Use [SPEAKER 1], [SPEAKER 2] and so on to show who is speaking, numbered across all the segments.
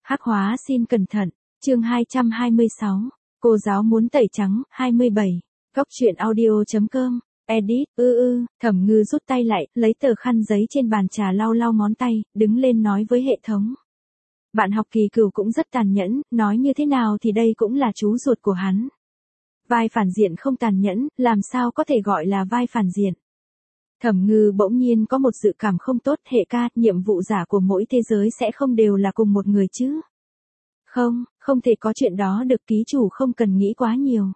[SPEAKER 1] Hắc hóa xin cẩn thận, chương 226, cô giáo muốn tẩy trắng, 27, góc truyện audio.com, edit, Thẩm Ngư rút tay lại, lấy tờ khăn giấy trên bàn trà lau lau ngón tay, đứng lên nói với hệ thống. Bạn học Kỳ Cửu cũng rất tàn nhẫn, nói như thế nào thì đây cũng là chú ruột của hắn. Vai phản diện không tàn nhẫn, làm sao có thể gọi là vai phản diện. Thẩm Ngư bỗng nhiên có một dự cảm không tốt, hệ ca, nhiệm vụ giả của mỗi thế giới sẽ không đều là cùng một người chứ. Không thể có chuyện đó được, ký chủ không cần nghĩ quá nhiều.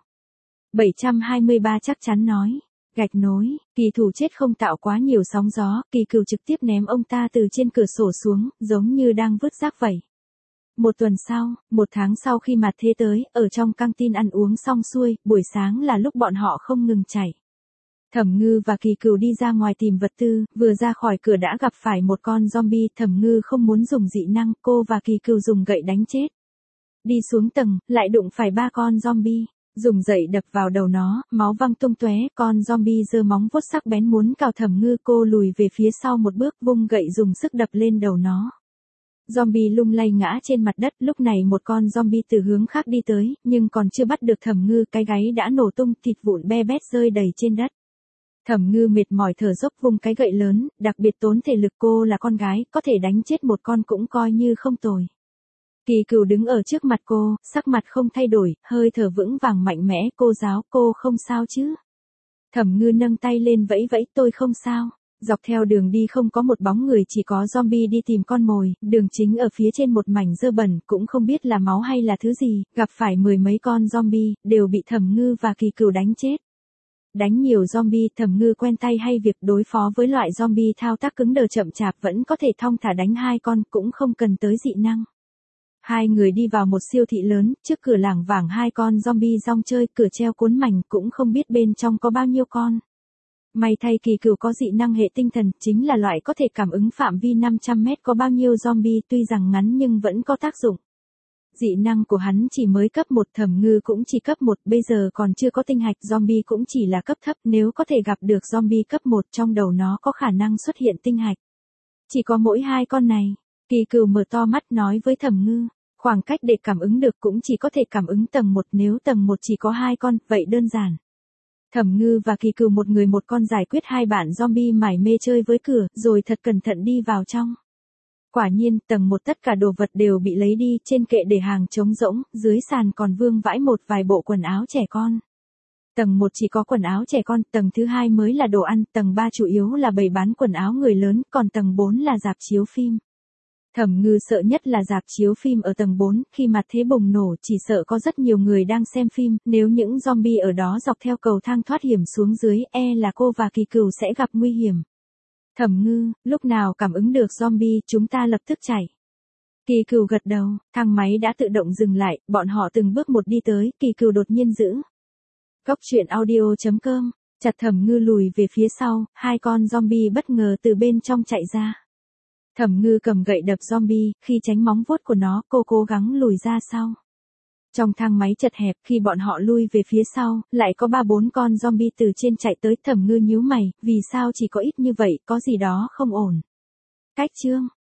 [SPEAKER 1] 723 chắc chắn nói. Gạch nối, Kỳ Thủ chết không tạo quá nhiều sóng gió, Kỳ Cửu trực tiếp ném ông ta từ trên cửa sổ xuống, giống như đang vứt rác vậy. Một tuần sau, một tháng sau khi mặt thế tới, ở trong căng tin ăn uống xong xuôi, buổi sáng là lúc bọn họ không ngừng chạy. Thẩm Ngư và Kỳ Cửu đi ra ngoài tìm vật tư, vừa ra khỏi cửa đã gặp phải một con zombie. Thẩm Ngư không muốn dùng dị năng, cô và Kỳ Cửu dùng gậy đánh chết. Đi xuống tầng, lại đụng phải 3 con zombie, dùng gậy đập vào đầu nó, máu văng tung tóe. Con zombie giơ móng vuốt sắc bén muốn cào Thẩm Ngư, cô lùi về phía sau một bước, vung gậy dùng sức đập lên đầu nó. Zombie lung lay ngã trên mặt đất. Lúc này một con zombie từ hướng khác đi tới, nhưng còn chưa bắt được Thẩm Ngư, cái gáy đã nổ tung, thịt vụn be bét rơi đầy trên đất. Thẩm Ngư mệt mỏi thở dốc vung cái gậy lớn, đặc biệt tốn thể lực, cô là con gái, có thể đánh chết một con cũng coi như không tồi. Kỳ Cửu đứng ở trước mặt cô, sắc mặt không thay đổi, hơi thở vững vàng mạnh mẽ. Cô giáo, cô không sao chứ? Thẩm Ngư nâng tay lên vẫy vẫy, tôi không sao. Dọc theo đường đi không có một bóng người, chỉ có zombie đi tìm con mồi. Đường chính ở phía trên một mảnh dơ bẩn, cũng không biết là máu hay là thứ gì, gặp phải 10 mấy con zombie, đều bị Thẩm Ngư và Kỳ Cửu đánh chết. Đánh nhiều zombie, Thẩm Ngư quen tay hay việc đối phó với loại zombie thao tác cứng đờ chậm chạp vẫn có thể thong thả đánh 2 con, cũng không cần tới dị năng. Hai người đi vào một siêu thị lớn, trước cửa lảng vảng 2 con zombie rong chơi, cửa treo cuốn mảnh, cũng không biết bên trong có bao nhiêu con. May thay Kỳ Cửu có dị năng hệ tinh thần, chính là loại có thể cảm ứng phạm vi 500 mét có bao nhiêu zombie, tuy rằng ngắn nhưng vẫn có tác dụng. Dị năng của hắn chỉ mới cấp 1, Thẩm Ngư cũng chỉ cấp 1, bây giờ còn chưa có tinh hạch, zombie cũng chỉ là cấp thấp, nếu có thể gặp được zombie cấp 1 trong đầu nó có khả năng xuất hiện tinh hạch. Chỉ có mỗi 2 con này. Kỳ Cửu mở to mắt nói với Thẩm Ngư, khoảng cách để cảm ứng được cũng chỉ có thể cảm ứng tầng 1, nếu tầng 1 chỉ có 2 con, vậy đơn giản. Thẩm Ngư và Kỳ Cửu một người một con giải quyết 2 bạn zombie mải mê chơi với cửa, rồi thật cẩn thận đi vào trong. Quả nhiên, tầng 1 tất cả đồ vật đều bị lấy đi, trên kệ để hàng trống rỗng, dưới sàn còn vương vãi một vài bộ quần áo trẻ con. Tầng 1 chỉ có quần áo trẻ con, tầng thứ 2 mới là đồ ăn, tầng 3 chủ yếu là bày bán quần áo người lớn, còn tầng 4 là rạp chiếu phim. Thẩm Ngư sợ nhất là rạp chiếu phim ở tầng 4, khi mặt thế bùng nổ chỉ sợ có rất nhiều người đang xem phim, nếu những zombie ở đó dọc theo cầu thang thoát hiểm xuống dưới, là cô và Kỳ Cửu sẽ gặp nguy hiểm. Thẩm Ngư, lúc nào cảm ứng được zombie, chúng ta lập tức chạy. Kỳ Cửu gật đầu, thang máy đã tự động dừng lại, bọn họ từng bước một đi tới, Kỳ Cửu đột nhiên giữ. Góc truyện audio.com, chặt Thẩm Ngư lùi về phía sau, 2 con zombie bất ngờ từ bên trong chạy ra. Thẩm Ngư cầm gậy đập zombie, khi tránh móng vuốt của nó, cô cố gắng lùi ra sau. Trong thang máy chật hẹp, khi bọn họ lui về phía sau, lại có 3-4 con zombie từ trên chạy tới. Thẩm Ngư nhíu mày, vì sao chỉ có ít như vậy, có gì đó không ổn. Cách chương